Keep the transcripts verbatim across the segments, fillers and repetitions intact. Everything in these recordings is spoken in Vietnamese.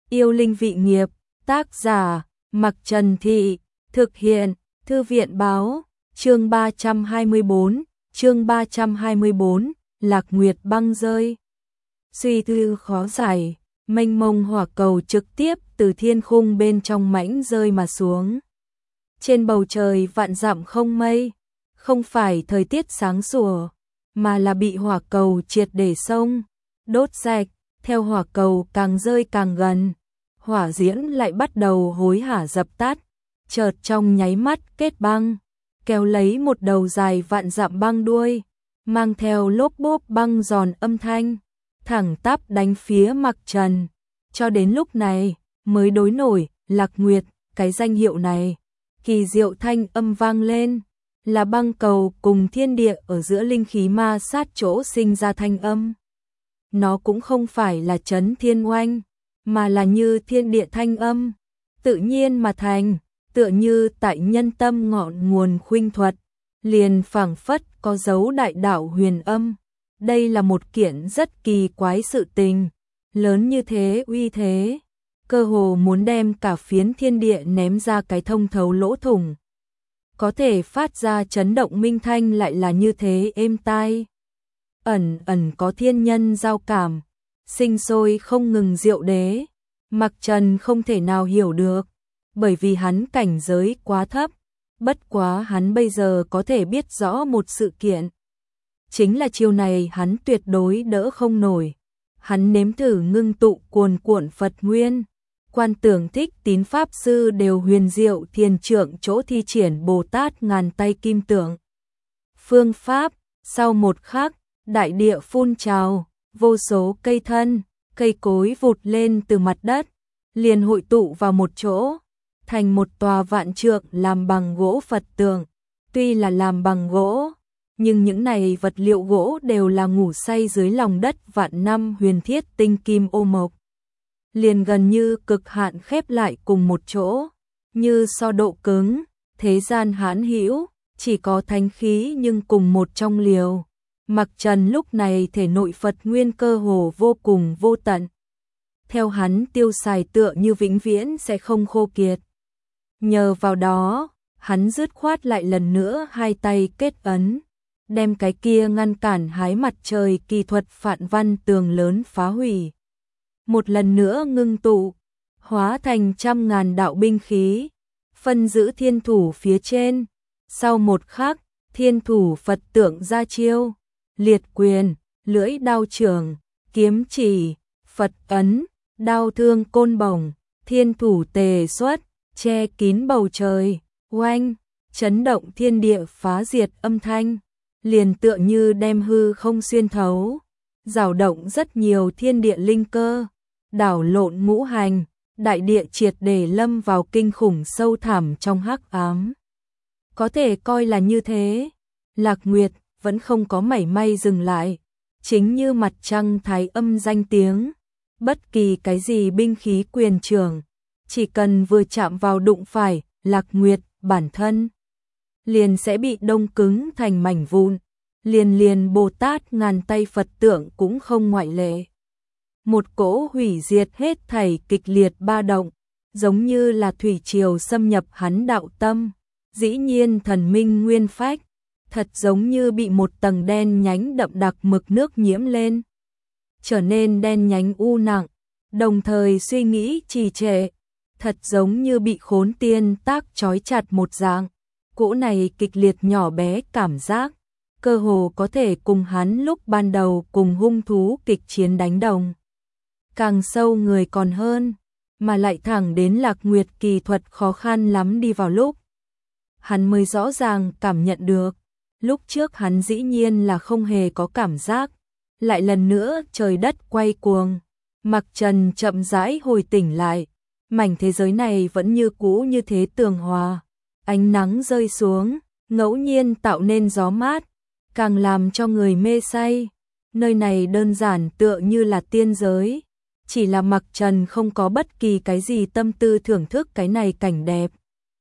Yêu linh vị nghiệp, tác giả, Mặc Trần Thị, thực hiện, Thư viện báo, chương ba trăm hai mươi bốn, chương ba trăm hai mươi bốn, Lạc Nguyệt băng rơi. Suy thư khó giải, mênh mông hỏa cầu trực tiếp từ thiên khung bên trong mãnh rơi mà xuống. Trên bầu trời vạn dặm không mây, không phải thời tiết sáng sủa, mà là bị hỏa cầu triệt để xông, đốt sạch, theo hỏa cầu càng rơi càng gần. Hỏa diễm lại bắt đầu hối hả dập tắt, chợt trong nháy mắt kết băng, kéo lấy một đầu dài vạn dặm băng đuôi, mang theo lốp bốp băng giòn âm thanh, thẳng tắp đánh phía Mặc Trần. Cho đến lúc này mới đối nổi Lạc Nguyệt, cái danh hiệu này. Kỳ diệu thanh âm vang lên, là băng cầu cùng thiên địa ở giữa linh khí ma sát chỗ sinh ra thanh âm. Nó cũng không phải là chấn thiên oanh, mà là như thiên địa thanh âm, tự nhiên mà thành, tựa như tại nhân tâm ngọn nguồn khuynh thuật, liền phảng phất có dấu đại đạo huyền âm. Đây là một kiện rất kỳ quái sự tình, lớn như thế uy thế, cơ hồ muốn đem cả phiến thiên địa ném ra cái thông thấu lỗ thủng. Có thể phát ra chấn động minh thanh lại là như thế êm tai. Ẩn ẩn có thiên nhân giao cảm, sinh sôi không ngừng diệu đế. Mặc Trần không thể nào hiểu được, bởi vì hắn cảnh giới quá thấp. Bất quá hắn bây giờ có thể biết rõ một sự kiện. Chính là chiêu này hắn tuyệt đối đỡ không nổi. Hắn nếm thử ngưng tụ cuồn cuộn Phật nguyên. Quan Tưởng Thích Tín Pháp Sư đều huyền diệu thiền trượng chỗ thi triển Bồ Tát ngàn tay kim tượng. Phương pháp, sau một khắc, đại địa phun trào, vô số cây thân, cây cối vụt lên từ mặt đất, liền hội tụ vào một chỗ, thành một tòa vạn trượng làm bằng gỗ Phật tượng. Tuy là làm bằng gỗ, nhưng những này vật liệu gỗ đều là ngủ say dưới lòng đất vạn năm huyền thiết tinh kim ô mộc. Liền gần như cực hạn khép lại cùng một chỗ, như so độ cứng, thế gian hãn hữu, chỉ có thánh khí nhưng cùng một trong liều. Mặc Trần lúc này thể nội Phật nguyên cơ hồ vô cùng vô tận. Theo hắn tiêu xài tựa như vĩnh viễn sẽ không khô kiệt. Nhờ vào đó, hắn dứt khoát lại lần nữa hai tay kết ấn, đem cái kia ngăn cản hái mặt trời kỳ thuật phạn văn tường lớn phá hủy. Một lần nữa ngưng tụ, hóa thành trăm ngàn đạo binh khí, phân giữ thiên thủ phía trên. Sau một khắc, thiên thủ Phật tượng ra chiêu, liệt quyền, lưỡi đao trường, kiếm chỉ, Phật ấn, đao thương côn bổng, thiên thủ tề xuất, che kín bầu trời, oanh, chấn động thiên địa phá diệt âm thanh, liền tựa như đem hư không xuyên thấu, rào động rất nhiều thiên địa linh cơ, đảo lộn ngũ hành, đại địa triệt để lâm vào kinh khủng sâu thẳm trong hắc ám. Có thể coi là như thế, Lạc Nguyệt vẫn không có mảy may dừng lại, chính như mặt trăng thái âm danh tiếng, bất kỳ cái gì binh khí quyền trường, chỉ cần vừa chạm vào đụng phải Lạc Nguyệt bản thân, liền sẽ bị đông cứng thành mảnh vụn, liền liền Bồ Tát ngàn tay Phật tượng cũng không ngoại lệ. Một cỗ hủy diệt hết thảy kịch liệt ba động, giống như là thủy triều xâm nhập hắn đạo tâm, dĩ nhiên thần minh nguyên phách, thật giống như bị một tầng đen nhánh đậm đặc mực nước nhiễm lên, trở nên đen nhánh u nặng, đồng thời suy nghĩ trì trệ, thật giống như bị khốn tiên tác trói chặt một dạng. Cỗ này kịch liệt nhỏ bé cảm giác, cơ hồ có thể cùng hắn lúc ban đầu cùng hung thú kịch chiến đánh đồng. Càng sâu người còn hơn, mà lại thẳng đến Lạc Nguyệt kỳ thuật khó khăn lắm đi vào lúc. Hắn mới rõ ràng cảm nhận được, lúc trước hắn dĩ nhiên là không hề có cảm giác, lại lần nữa trời đất quay cuồng. Mặc Trần chậm rãi hồi tỉnh lại, mảnh thế giới này vẫn như cũ như thế tường hòa, ánh nắng rơi xuống, ngẫu nhiên tạo nên gió mát, càng làm cho người mê say. Nơi này đơn giản tựa như là tiên giới, chỉ là Mặc Trần không có bất kỳ cái gì tâm tư thưởng thức cái này cảnh đẹp.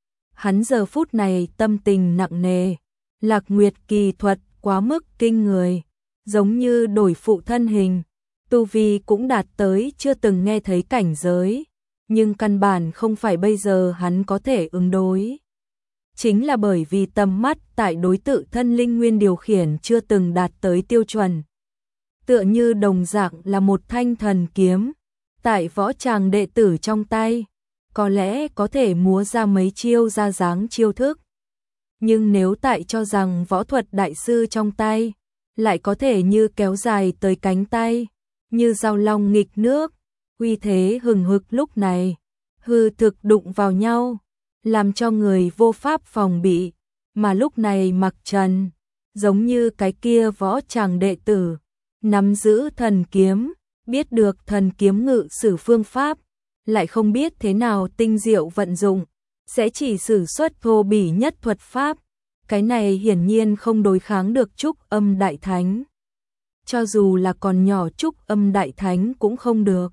Hắn giờ phút này tâm tình nặng nề, Lạc Nguyệt kỳ thuật quá mức kinh người, giống như đổi phụ thân hình, tu vi cũng đạt tới chưa từng nghe thấy cảnh giới, nhưng căn bản không phải bây giờ hắn có thể ứng đối. Chính là bởi vì tầm mắt tại đối tự thân linh nguyên điều khiển chưa từng đạt tới tiêu chuẩn. Tựa như đồng dạng là một thanh thần kiếm, tại võ tràng đệ tử trong tay, có lẽ có thể múa ra mấy chiêu ra dáng chiêu thức. Nhưng nếu tại cho rằng võ thuật đại sư trong tay, lại có thể như kéo dài tới cánh tay, như dao long nghịch nước, uy thế hừng hực lúc này, hư thực đụng vào nhau, làm cho người vô pháp phòng bị, mà lúc này Mặc Trần, giống như cái kia võ tràng đệ tử, nắm giữ thần kiếm, biết được thần kiếm ngự sử phương pháp, lại không biết thế nào tinh diệu vận dụng, sẽ chỉ sử xuất thô bỉ nhất thuật pháp, cái này hiển nhiên không đối kháng được Trúc Âm Đại Thánh. Cho dù là còn nhỏ Trúc Âm Đại Thánh cũng không được.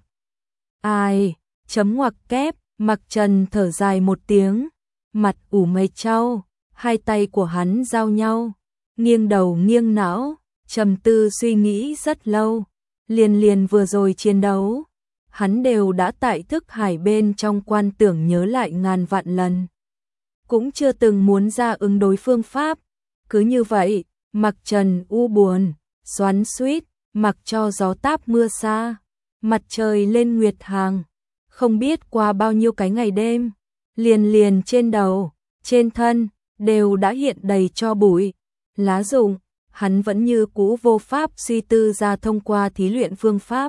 Ai, chấm ngoặc kép, Mặc Trần thở dài một tiếng, mặt ủ mây trao, hai tay của hắn giao nhau, nghiêng đầu nghiêng não, trầm tư suy nghĩ rất lâu, liền liền vừa rồi chiến đấu, hắn đều đã tại thức hải bên trong quan tưởng nhớ lại ngàn vạn lần. Cũng chưa từng muốn ra ứng đối phương pháp, cứ như vậy, Mặc Trần u buồn, xoắn xuýt, mặc cho gió táp mưa xa, mặt trời lên nguyệt hàng, không biết qua bao nhiêu cái ngày đêm, liền liền trên đầu, trên thân, đều đã hiện đầy tro bụi, lá rụng, hắn vẫn như cũ vô pháp suy tư ra thông qua thí luyện phương pháp.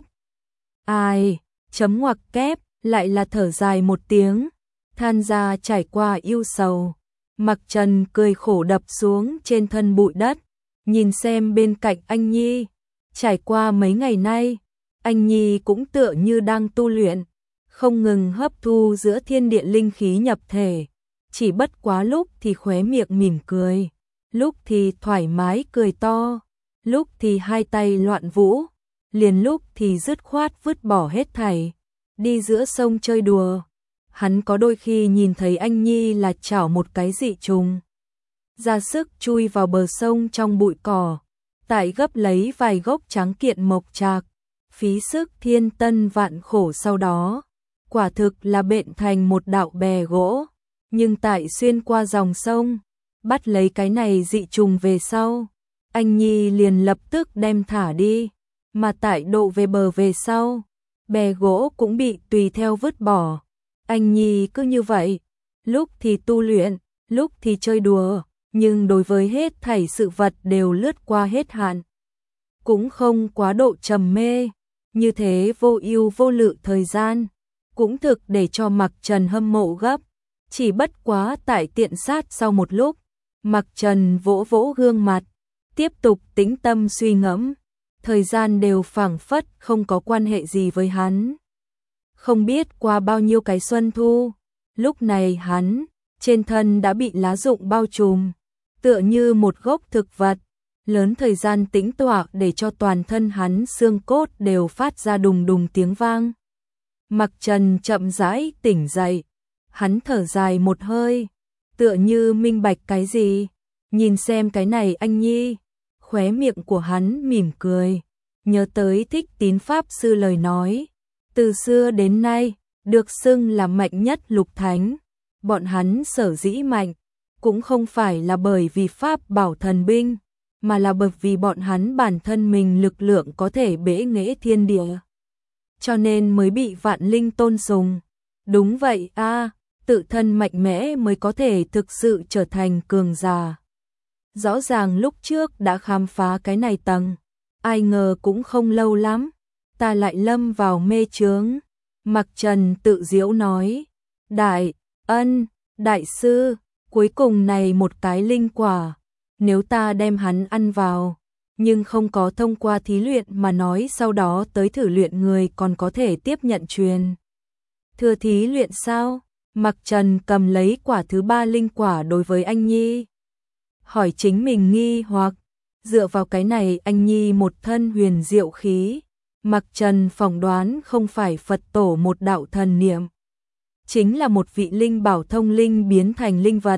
Ai, chấm ngoặc kép, lại là thở dài một tiếng, than ra trải qua yêu sầu. Mặc Trần cười khổ đập xuống trên thân bụi đất, nhìn xem bên cạnh anh Nhi, trải qua mấy ngày nay, anh Nhi cũng tựa như đang tu luyện, không ngừng hấp thu giữa thiên địa linh khí nhập thể, chỉ bất quá lúc thì khóe miệng mỉm cười, lúc thì thoải mái cười to, lúc thì hai tay loạn vũ, liền lúc thì dứt khoát vứt bỏ hết thảy, đi giữa sông chơi đùa. Hắn có đôi khi nhìn thấy anh Nhi là chảo một cái dị trùng, ra sức chui vào bờ sông trong bụi cỏ, tại gấp lấy vài gốc tráng kiện mộc trạc, phí sức thiên tân vạn khổ sau đó, quả thực là bện thành một đạo bè gỗ, nhưng tại xuyên qua dòng sông, bắt lấy cái này dị trùng về sau, anh Nhi liền lập tức đem thả đi, mà tại độ về bờ về sau, bè gỗ cũng bị tùy theo vứt bỏ. Anh Nhi cứ như vậy, lúc thì tu luyện, lúc thì chơi đùa, nhưng đối với hết thảy sự vật đều lướt qua hết hạn. Cũng không quá độ trầm mê, như thế vô ưu vô lự thời gian, cũng thực để cho Mặc Trần hâm mộ gấp, chỉ bất quá tại tiện sát sau một lúc, Mặc Trần vỗ vỗ gương mặt, tiếp tục tĩnh tâm suy ngẫm, thời gian đều phảng phất không có quan hệ gì với hắn. Không biết qua bao nhiêu cái xuân thu, lúc này hắn, trên thân đã bị lá rụng bao trùm, tựa như một gốc thực vật, lớn thời gian tĩnh tọa để cho toàn thân hắn xương cốt đều phát ra đùng đùng tiếng vang. Mặc Trần chậm rãi tỉnh dậy, hắn thở dài một hơi, tựa như minh bạch cái gì, nhìn xem cái này anh Nhi, khóe miệng của hắn mỉm cười, nhớ tới Thích Tín Pháp Sư lời nói. Từ xưa đến nay, được xưng là mạnh nhất lục thánh, bọn hắn sở dĩ mạnh, cũng không phải là bởi vì pháp bảo thần binh, mà là bởi vì bọn hắn bản thân mình lực lượng có thể bẽ nghễ thiên địa. Cho nên mới bị vạn linh tôn sùng. Đúng vậy a, tự thân mạnh mẽ mới có thể thực sự trở thành cường giả. Rõ ràng lúc trước đã khám phá cái này tầng, ai ngờ cũng không lâu lắm, ta lại lâm vào mê chướng. Mặc Trần tự giễu nói, đại, ân, đại sư, cuối cùng này một cái linh quả, nếu ta đem hắn ăn vào, nhưng không có thông qua thí luyện mà nói sau đó tới thử luyện người còn có thể tiếp nhận truyền. Thừa thí luyện sao? Mặc Trần cầm lấy quả thứ ba linh quả đối với anh Nhi. Hỏi chính mình nghi hoặc, dựa vào cái này anh Nhi một thân huyền diệu khí. Mặc Trần phỏng đoán không phải Phật tổ một đạo thần niệm, chính là một vị linh bảo thông linh biến thành linh vật.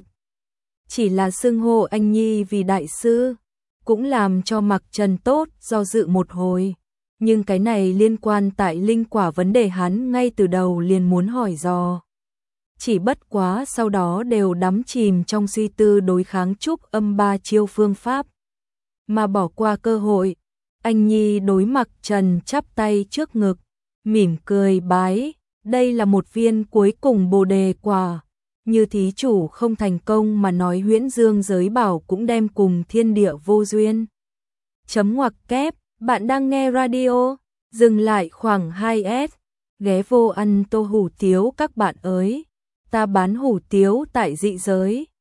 Chỉ là xưng hô anh Nhi vì đại sư, cũng làm cho Mặc Trần tốt do dự một hồi. Nhưng cái này liên quan tại linh quả vấn đề hắn ngay từ đầu liền muốn hỏi dò. Chỉ bất quá sau đó đều đắm chìm trong suy tư đối kháng trúc âm ba chiêu phương pháp. Mà bỏ qua cơ hội, anh Nhi đối Mặc Trần chắp tay trước ngực, mỉm cười bái, đây là một viên cuối cùng bồ đề quả. Như thí chủ không thành công mà nói huyễn dương giới bảo cũng đem cùng thiên địa vô duyên. Chấm ngoặc kép, bạn đang nghe radio, dừng lại khoảng hai s, ghé vô ăn tô hủ tiếu các bạn ơi, ta bán hủ tiếu tại dị giới.